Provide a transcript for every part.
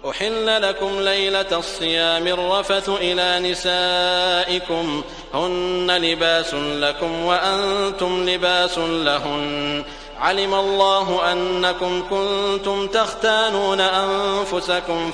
أحل لكم ليلة الصيام الرفث إلى نسائكم هن لباس لكم وأنتم لباس لهن علم الله أنكم كنتم تختانون أنفسكم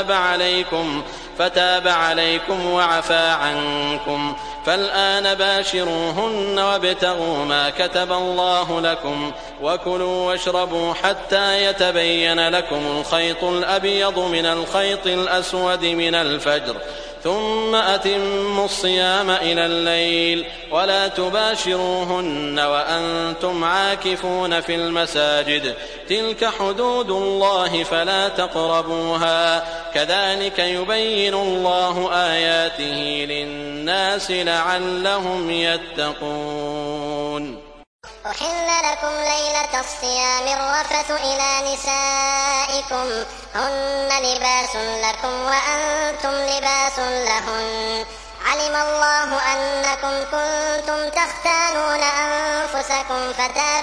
فتاب عليكم وعفى عنكم فالآن باشروهن وابتغوا ما كتب الله لكم وكلوا واشربوا حتى يتبين لكم الخيط الأبيض من الخيط الأسود من الفجر ثم أتموا الصيام إلى الليل ولا تباشروهن وأنتم عاكفون في المساجد تلك حدود الله فلا تقربوها كذلك يبين الله آياته للناس لعلهم يتقون. أحل لكم ليلة الصيام الرفث إلى نسائكم هن لباس لكم وأنتم لباس لهن علم الله أنكم كنتم تختانون أنفسكم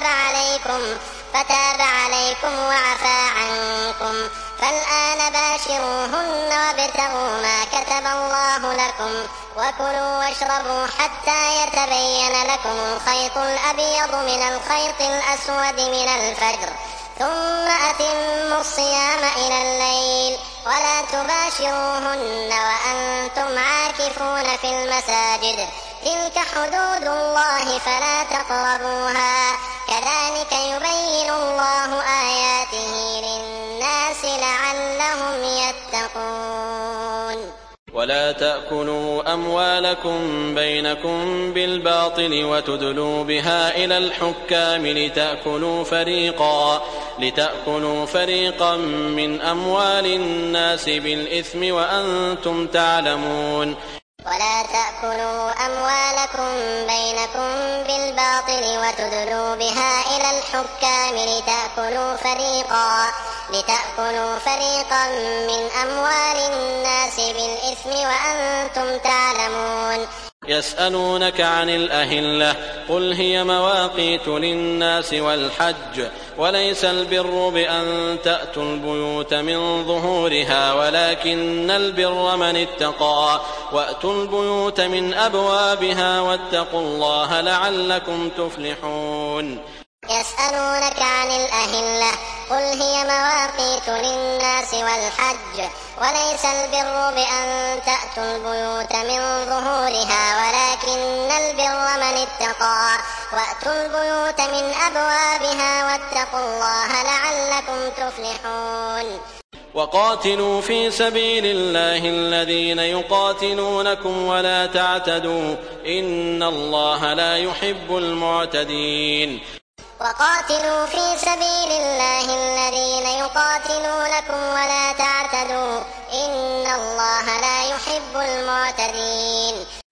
فتاب عليكم وعفى عنكم فالآن باشروهن وابتغوا ما كتب الله لكم وكلوا واشربوا حتى يتبين لكم الخيط الأبيض من الخيط الأسود من الفجر ثم أتموا الصيام إلى الليل ولا تباشروهن وأنتم عاكفون في المساجد تلك حدود الله فلا تقربوها كذلك يبين الله آياته للناس لعلهم يتقون. ولا تأكلوا أموالكم بينكم بالباطل وتدلوا بها إلى الحكام لتأكلوا فريقا من أموال الناس بالإثم وأنتم تعلمون. ولا تأكلوا أموالكم بينكم بالباطل وتدلوا بها إلى الحكام لتأكلوا فريقا من أموال الناس بالإثم وأنتم تعلمون. يسألونك عن الأهلة قل هي مواقيت للناس والحج وليس البر بأن تأتوا البيوت من ظهورها ولكن البر من اتقى وأتوا البيوت من أبوابها واتقوا الله لعلكم تفلحون. يسألونك عن الأهلة قل هي مواقيت للناس والحج وليس البر بأن تأتوا البيوت من ظهورها ولكن البر من اتقى وأتوا البيوت من أبوابها واتقوا الله لعلكم تفلحون. وقاتلوا في سبيل الله الذين يقاتلونكم ولا تعتدوا إن الله لا يحب المعتدين. وقاتلوا في سبيل الله الذين يقاتلونكم ولا تعتدوا إن الله لا يحب المعتدين.